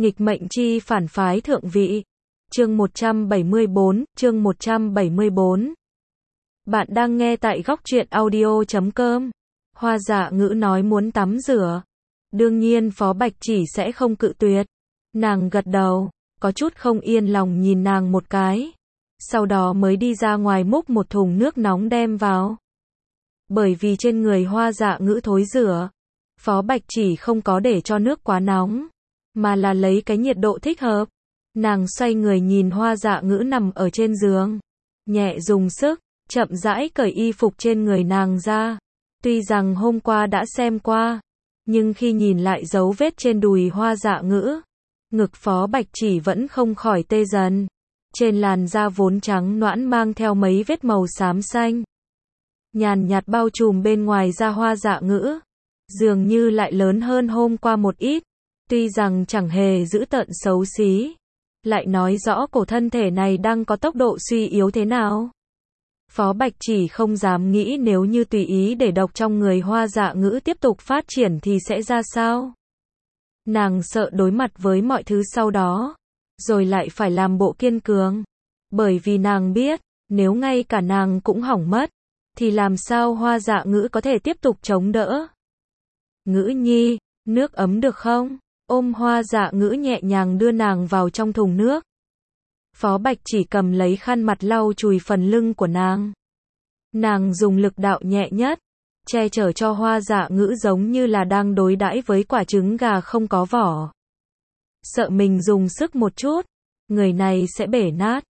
Nghịch mệnh chi phản phái thượng vị. Chương 174. Bạn đang nghe tại góc truyện audio.com. Hoa Dạ Ngữ nói muốn tắm rửa. Đương nhiên Phó Bạch Chỉ sẽ không cự tuyệt. Nàng gật đầu, có chút không yên lòng nhìn nàng một cái. Sau đó mới đi ra ngoài múc một thùng nước nóng đem vào. Bởi vì trên người Hoa Dạ Ngữ thối rửa, Phó Bạch Chỉ không có để cho nước quá nóng, mà là lấy cái nhiệt độ thích hợp. Nàng xoay người nhìn Hoa Dạ Ngữ nằm ở trên giường, nhẹ dùng sức, chậm rãi cởi y phục trên người nàng ra. Tuy rằng hôm qua đã xem qua, nhưng khi nhìn lại dấu vết trên đùi Hoa Dạ Ngữ, ngực Phó Bạch Chỉ vẫn không khỏi tê dần. Trên làn da vốn trắng nõn mang theo mấy vết màu xám xanh, nhàn nhạt bao trùm bên ngoài da Hoa Dạ Ngữ, dường như lại lớn hơn hôm qua một ít. Tuy rằng chẳng hề dữ tợn xấu xí, lại nói rõ cổ thân thể này đang có tốc độ suy yếu thế nào. Phó Bạch Chỉ không dám nghĩ nếu như tùy ý để độc trong người Hoa Dạ Ngữ tiếp tục phát triển thì sẽ ra sao. Nàng sợ đối mặt với mọi thứ sau đó, rồi lại phải làm bộ kiên cường. Bởi vì nàng biết, nếu ngay cả nàng cũng hỏng mất, thì làm sao Hoa Dạ Ngữ có thể tiếp tục chống đỡ. Ngữ nhi, nước ấm được không? Ôm Hoa Dạ Ngữ nhẹ nhàng đưa nàng vào trong thùng nước. Phó Bạch Chỉ cầm lấy khăn mặt lau chùi phần lưng của nàng. Nàng dùng lực đạo nhẹ nhất, che chở cho Hoa Dạ Ngữ giống như là đang đối đãi với quả trứng gà không có vỏ. Sợ mình dùng sức một chút, người này sẽ bể nát.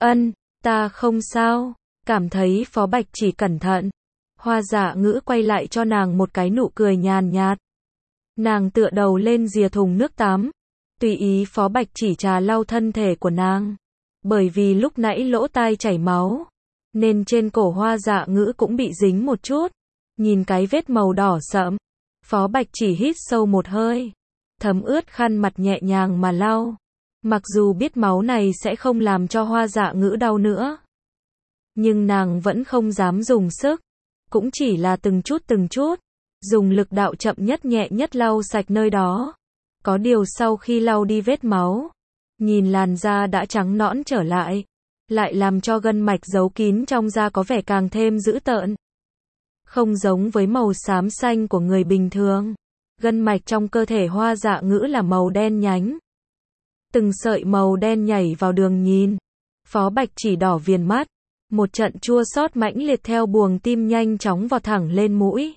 Ta không sao. Cảm thấy Phó Bạch Chỉ cẩn thận, Hoa Dạ Ngữ quay lại cho nàng một cái nụ cười nhàn nhạt. Nàng tựa đầu lên rìa thùng nước tắm, tùy ý Phó Bạch Chỉ trà lau thân thể của nàng. Bởi vì lúc nãy lỗ tai chảy máu, nên trên cổ Hoa Dạ Ngữ cũng bị dính một chút. Nhìn cái vết màu đỏ sẫm, Phó Bạch Chỉ hít sâu một hơi, thấm ướt khăn mặt nhẹ nhàng mà lau. Mặc dù biết máu này sẽ không làm cho Hoa Dạ Ngữ đau nữa, nhưng nàng vẫn không dám dùng sức, cũng chỉ là từng chút, dùng lực đạo chậm nhất nhẹ nhất lau sạch nơi đó. Có điều sau khi lau đi vết máu, nhìn làn da đã trắng nõn trở lại, lại làm cho gân mạch giấu kín trong da có vẻ càng thêm dữ tợn. Không giống với màu xám xanh của người bình thường, gân mạch trong cơ thể Hoa Dạ Ngữ là màu đen nhánh. Từng sợi màu đen nhảy vào đường nhìn. Phó Bạch Chỉ đỏ viền mắt. Một trận chua xót mãnh liệt theo buồng tim nhanh chóng vọt thẳng lên mũi.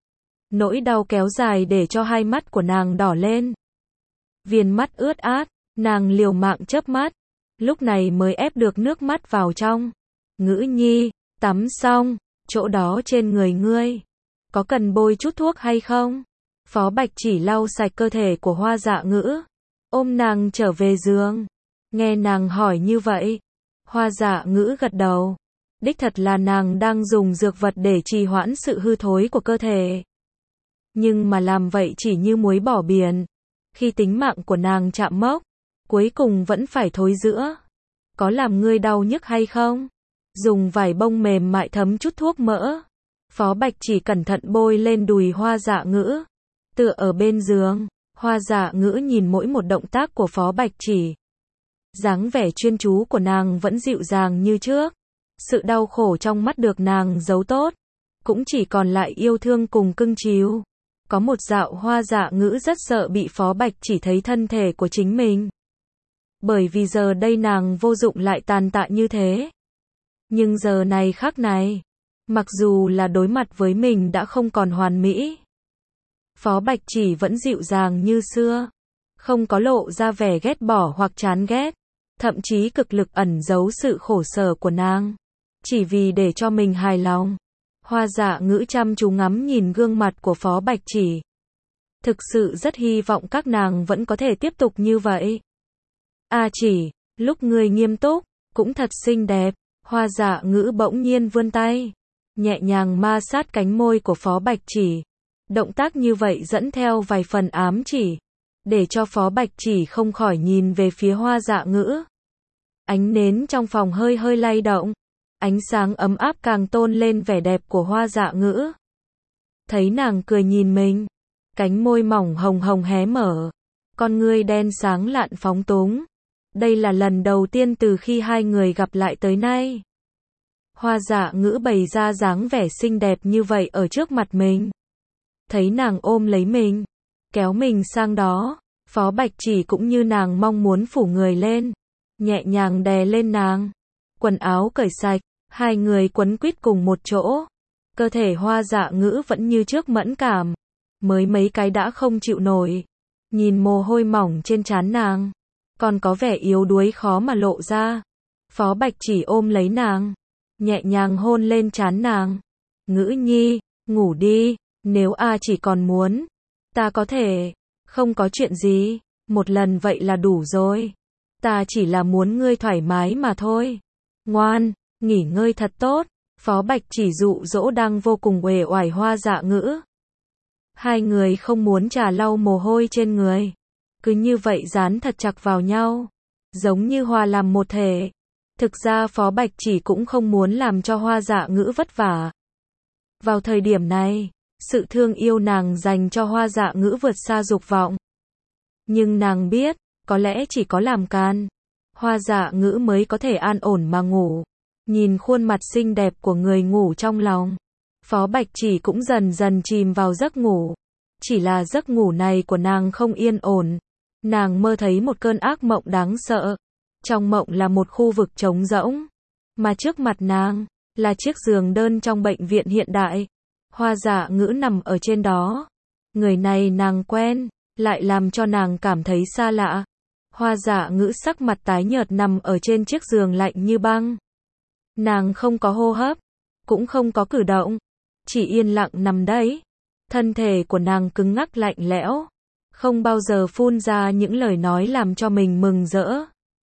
Nỗi đau kéo dài để cho hai mắt của nàng đỏ lên. Viền mắt ướt át, nàng liều mạng chớp mắt, lúc này mới ép được nước mắt vào trong. Ngữ nhi, tắm xong, chỗ đó trên người ngươi, có cần bôi chút thuốc hay không? Phó Bạch Chỉ lau sạch cơ thể của Hoa Dạ Ngữ, ôm nàng trở về giường. Nghe nàng hỏi như vậy, Hoa Dạ Ngữ gật đầu. Đích thật là nàng đang dùng dược vật để trì hoãn sự hư thối của cơ thể. Nhưng mà làm vậy chỉ như muối bỏ biển. Khi tính mạng của nàng chạm mốc, cuối cùng vẫn phải thối rữa. Có làm ngươi đau nhức hay không? Dùng vải bông mềm mại thấm chút thuốc mỡ. Phó Bạch Chỉ cẩn thận bôi lên đùi Hoa Dạ Ngữ. Tựa ở bên giường, Hoa Dạ Ngữ nhìn mỗi một động tác của Phó Bạch Chỉ. Dáng vẻ chuyên chú của nàng vẫn dịu dàng như trước. Sự đau khổ trong mắt được nàng giấu tốt, cũng chỉ còn lại yêu thương cùng cưng chiều. Có một dạo Hoa Dạ Ngữ rất sợ bị Phó Bạch Chỉ thấy thân thể của chính mình. Bởi vì giờ đây nàng vô dụng lại tàn tạ như thế. Nhưng giờ này khác này, mặc dù là đối mặt với mình đã không còn hoàn mỹ, Phó Bạch Chỉ vẫn dịu dàng như xưa, không có lộ ra vẻ ghét bỏ hoặc chán ghét, thậm chí cực lực ẩn giấu sự khổ sở của nàng, chỉ vì để cho mình hài lòng. Hoa Dạ Ngữ chăm chú ngắm nhìn gương mặt của Phó Bạch Chỉ. Thực sự rất hy vọng các nàng vẫn có thể tiếp tục như vậy. Chỉ, lúc ngươi nghiêm túc, cũng thật xinh đẹp. Hoa Dạ Ngữ bỗng nhiên vươn tay, nhẹ nhàng ma sát cánh môi của Phó Bạch Chỉ. Động tác như vậy dẫn theo vài phần ám chỉ, để cho Phó Bạch Chỉ không khỏi nhìn về phía Hoa Dạ Ngữ. Ánh nến trong phòng hơi hơi lay động, ánh sáng ấm áp càng tôn lên vẻ đẹp của Hoa Dạ Ngữ. Thấy nàng cười nhìn mình, cánh môi mỏng hồng hồng hé mở, con ngươi đen sáng lạn phóng túng. Đây là lần đầu tiên từ khi hai người gặp lại tới nay. Hoa Dạ Ngữ bày ra dáng vẻ xinh đẹp như vậy ở trước mặt mình. Thấy nàng ôm lấy mình, kéo mình sang đó, Phó Bạch Chỉ cũng như nàng mong muốn phủ người lên, nhẹ nhàng đè lên nàng. Quần áo cởi sạch, hai người quấn quýt cùng một chỗ. Cơ thể Hoa Dạ Ngữ vẫn như trước mẫn cảm, mới mấy cái đã không chịu nổi. Nhìn mồ hôi mỏng trên trán nàng, còn có vẻ yếu đuối khó mà lộ ra. Phó Bạch Chỉ ôm lấy nàng, nhẹ nhàng hôn lên trán nàng. Ngữ nhi, ngủ đi, nếu A chỉ còn muốn, ta có thể, không có chuyện gì, một lần vậy là đủ rồi. Ta chỉ là muốn ngươi thoải mái mà thôi. Ngoan, nghỉ ngơi thật tốt. Phó Bạch Chỉ dụ dỗ đang vô cùng uể oải Hoa Dạ Ngữ. Hai người không muốn trà lau mồ hôi trên người, cứ như vậy dán thật chặt vào nhau, giống như hòa làm một thể. Thực ra Phó Bạch Chỉ cũng không muốn làm cho Hoa Dạ Ngữ vất vả. Vào thời điểm này, sự thương yêu nàng dành cho Hoa Dạ Ngữ vượt xa dục vọng. Nhưng nàng biết, có lẽ chỉ có làm càn, Hoa Dạ Ngữ mới có thể an ổn mà ngủ. Nhìn khuôn mặt xinh đẹp của người ngủ trong lòng, Phó Bạch Chỉ cũng dần dần chìm vào giấc ngủ. Chỉ là giấc ngủ này của nàng không yên ổn. Nàng mơ thấy một cơn ác mộng đáng sợ. Trong mộng là một khu vực trống rỗng, mà trước mặt nàng là chiếc giường đơn trong bệnh viện hiện đại. Hoa Dạ Ngữ nằm ở trên đó. Người này nàng quen, lại làm cho nàng cảm thấy xa lạ. Hoa Dạ Ngữ sắc mặt tái nhợt nằm ở trên chiếc giường lạnh như băng. Nàng không có hô hấp, cũng không có cử động, chỉ yên lặng nằm đấy. Thân thể của nàng cứng ngắc lạnh lẽo, không bao giờ phun ra những lời nói làm cho mình mừng rỡ.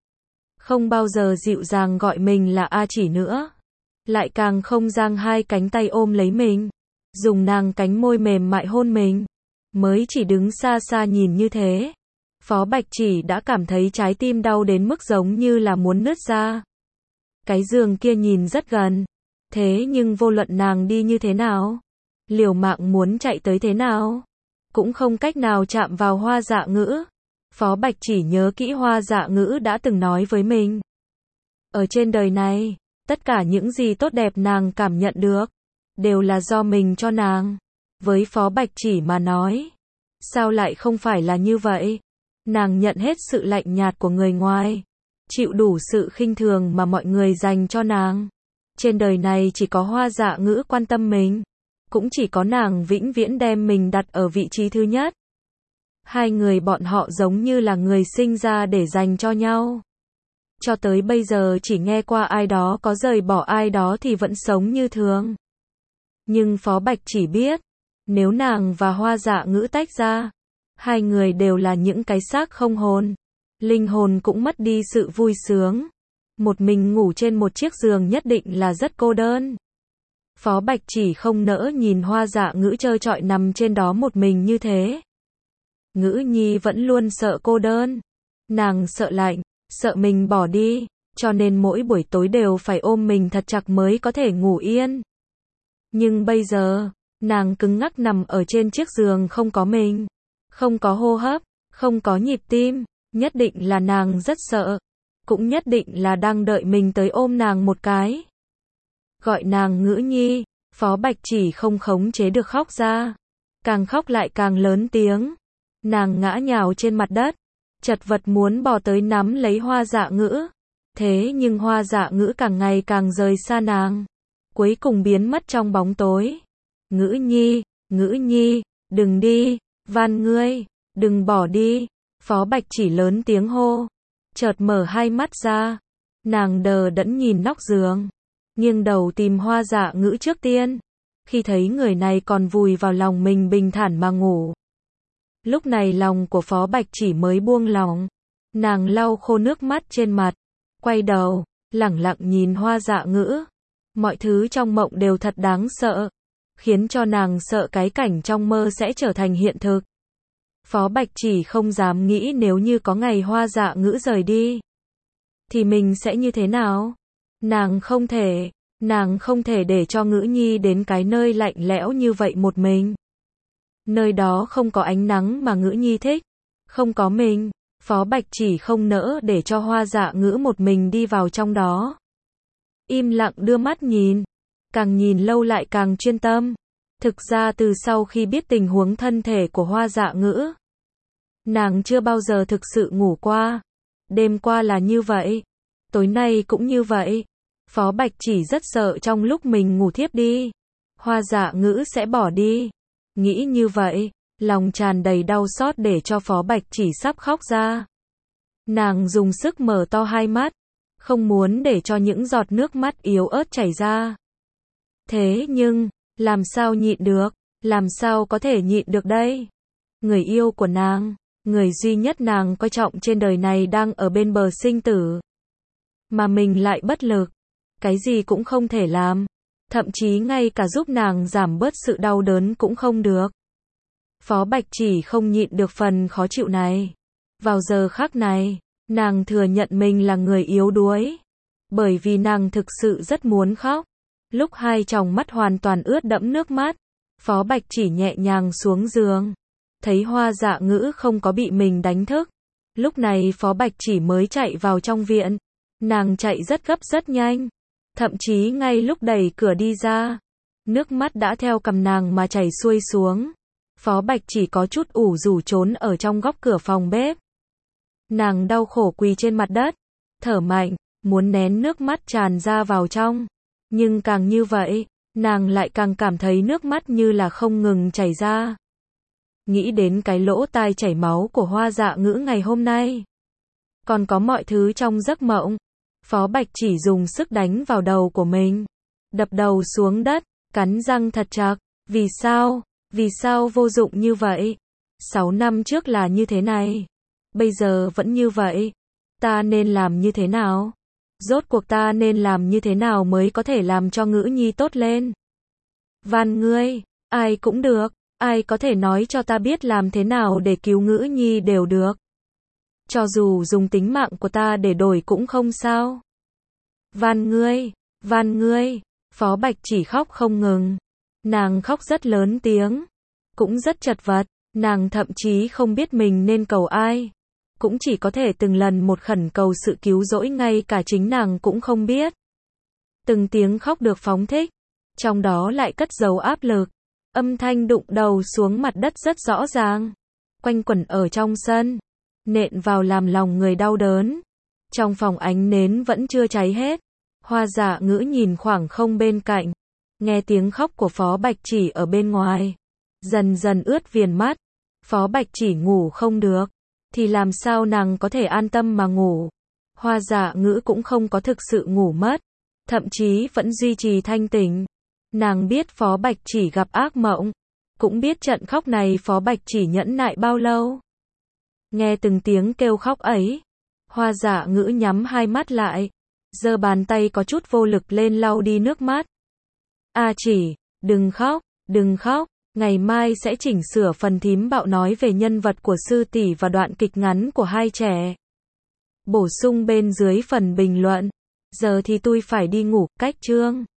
Không bao giờ dịu dàng gọi mình là A Chỉ nữa. Lại càng không giang hai cánh tay ôm lấy mình, dùng nàng cánh môi mềm mại hôn mình. Mới chỉ đứng xa xa nhìn như thế, Phó Bạch Chỉ đã cảm thấy trái tim đau đến mức giống như là muốn nứt ra. Cái giường kia nhìn rất gần, thế nhưng vô luận nàng đi như thế nào, liều mạng muốn chạy tới thế nào, cũng không cách nào chạm vào Hoa Dạ Ngữ. Phó Bạch Chỉ nhớ kỹ Hoa Dạ Ngữ đã từng nói với mình. Ở trên đời này, tất cả những gì tốt đẹp nàng cảm nhận được, đều là do mình cho nàng. Với Phó Bạch Chỉ mà nói, sao lại không phải là như vậy? Nàng nhận hết sự lạnh nhạt của người ngoài, chịu đủ sự khinh thường mà mọi người dành cho nàng. Trên đời này chỉ có Hoa Dạ Ngữ quan tâm mình, cũng chỉ có nàng vĩnh viễn đem mình đặt ở vị trí thứ nhất. Hai người bọn họ giống như là người sinh ra để dành cho nhau. Cho tới bây giờ chỉ nghe qua ai đó có rời bỏ ai đó thì vẫn sống như thường. Nhưng Phó Bạch Chỉ biết, nếu nàng và Hoa Dạ Ngữ tách ra, hai người đều là những cái xác không hồn. Linh hồn cũng mất đi sự vui sướng. Một mình ngủ trên một chiếc giường nhất định là rất cô đơn. Phó Bạch Chỉ không nỡ nhìn Hoa Dạ Ngữ trơ trọi nằm trên đó một mình như thế. Ngữ nhi vẫn luôn sợ cô đơn. Nàng sợ lạnh, sợ mình bỏ đi, cho nên mỗi buổi tối đều phải ôm mình thật chặt mới có thể ngủ yên. Nhưng bây giờ, nàng cứng ngắc nằm ở trên chiếc giường không có mình, không có hô hấp, không có nhịp tim, nhất định là nàng rất sợ, cũng nhất định là đang đợi mình tới ôm nàng một cái. Gọi nàng Ngữ nhi, Phó Bạch Chỉ không khống chế được khóc ra, càng khóc lại càng lớn tiếng. Nàng ngã nhào trên mặt đất, chật vật muốn bò tới nắm lấy Hoa Dạ Ngữ. Thế nhưng Hoa Dạ Ngữ càng ngày càng rời xa nàng, cuối cùng biến mất trong bóng tối. Ngữ nhi, đừng đi, van ngươi, đừng bỏ đi. Phó Bạch Chỉ lớn tiếng hô, chợt mở hai mắt ra. Nàng đờ đẫn nhìn nóc giường, nghiêng đầu tìm Hoa Dạ Ngữ trước tiên. Khi thấy người này còn vùi vào lòng mình bình thản mà ngủ, lúc này lòng của Phó Bạch Chỉ mới buông lỏng. Nàng lau khô nước mắt trên mặt, quay đầu, lẳng lặng nhìn Hoa Dạ Ngữ. Mọi thứ trong mộng đều thật đáng sợ, khiến cho nàng sợ cái cảnh trong mơ sẽ trở thành hiện thực. Phó Bạch Chỉ không dám nghĩ nếu như có ngày Hoa Dạ Ngữ rời đi, thì mình sẽ như thế nào? Nàng không thể để cho Ngữ nhi đến cái nơi lạnh lẽo như vậy một mình. Nơi đó không có ánh nắng mà Ngữ nhi thích, Không có mình, Phó Bạch chỉ không nỡ để cho Hoa Dạ Ngữ một mình đi vào trong đó. Im lặng đưa mắt nhìn, càng nhìn lâu lại càng chuyên tâm. Thực ra từ sau khi biết tình huống thân thể của Hoa Dạ Ngữ, nàng chưa bao giờ thực sự ngủ qua. Đêm qua là như vậy, tối nay cũng như vậy. Phó Bạch chỉ rất sợ trong lúc mình ngủ thiếp đi, Hoa Dạ Ngữ sẽ bỏ đi. Nghĩ như vậy, lòng tràn đầy đau xót để cho Phó Bạch chỉ sắp khóc ra. Nàng dùng sức mở to hai mắt, không muốn để cho những giọt nước mắt yếu ớt chảy ra. Thế nhưng, làm sao nhịn được, làm sao có thể nhịn được đây? Người yêu của nàng, người duy nhất nàng coi trọng trên đời này đang ở bên bờ sinh tử. Mà mình lại bất lực, cái gì cũng không thể làm, thậm chí ngay cả giúp nàng giảm bớt sự đau đớn cũng không được. Phó Bạch chỉ không nhịn được phần khó chịu này. Vào giờ khắc này, nàng thừa nhận mình là người yếu đuối, bởi vì nàng thực sự rất muốn khóc. Lúc hai tròng mắt hoàn toàn ướt đẫm nước mắt, Phó Bạch chỉ nhẹ nhàng xuống giường, thấy Hoa Dạ Ngữ không có bị mình đánh thức. Lúc này Phó Bạch chỉ mới chạy vào trong viện. Nàng chạy rất gấp rất nhanh, thậm chí ngay lúc đẩy cửa đi ra, nước mắt đã theo cằm nàng mà chảy xuôi xuống. Phó Bạch chỉ có chút ủ rũ trốn ở trong góc cửa phòng bếp. Nàng đau khổ quỳ trên mặt đất, thở mạnh, muốn nén nước mắt tràn ra vào trong. Nhưng càng như vậy, nàng lại càng cảm thấy nước mắt như là không ngừng chảy ra. Nghĩ đến cái lỗ tai chảy máu của Hoa Dạ Ngữ ngày hôm nay, còn có mọi thứ trong giấc mộng, Phó Bạch chỉ dùng sức đánh vào đầu của mình, đập đầu xuống đất, cắn răng thật chặt. Vì sao? Vì sao vô dụng như vậy? 6 năm trước là như thế này, bây giờ vẫn như vậy. Ta nên làm như thế nào? Rốt cuộc ta nên làm như thế nào mới có thể làm cho Ngữ Nhi tốt lên? Van ngươi, ai cũng được, ai có thể nói cho ta biết làm thế nào để cứu Ngữ Nhi đều được. Cho dù dùng tính mạng của ta để đổi cũng không sao. Van ngươi, Phó Bạch chỉ khóc không ngừng. Nàng khóc rất lớn tiếng, cũng rất chật vật, nàng thậm chí không biết mình nên cầu ai. Cũng chỉ có thể từng lần một khẩn cầu sự cứu rỗi, ngay cả chính nàng cũng không biết. Từng tiếng khóc được phóng thích, trong đó lại cất giấu áp lực. Âm thanh đụng đầu xuống mặt đất rất rõ ràng, quanh quẩn ở trong sân, nện vào làm lòng người đau đớn. Trong phòng ánh nến vẫn chưa cháy hết. Hoa Dạ Ngữ nhìn khoảng không bên cạnh, nghe tiếng khóc của Phó Bạch chỉ ở bên ngoài, dần dần ướt viền mắt. Phó Bạch chỉ ngủ không được, thì làm sao nàng có thể an tâm mà ngủ? Hoa Dạ Ngữ cũng không có thực sự ngủ mất, thậm chí vẫn duy trì thanh tỉnh. Nàng biết Phó Bạch chỉ gặp ác mộng, cũng biết trận khóc này Phó Bạch chỉ nhẫn nại bao lâu. Nghe từng tiếng kêu khóc ấy, Hoa Dạ Ngữ nhắm hai mắt lại, giơ bàn tay có chút vô lực lên lau đi nước mắt. A chỉ, đừng khóc, ngày mai sẽ chỉnh sửa phần thím bạo nói về nhân vật của sư tỷ và đoạn kịch ngắn của hai trẻ. Bổ sung bên dưới phần bình luận. Giờ thì tôi phải đi ngủ, cách chương.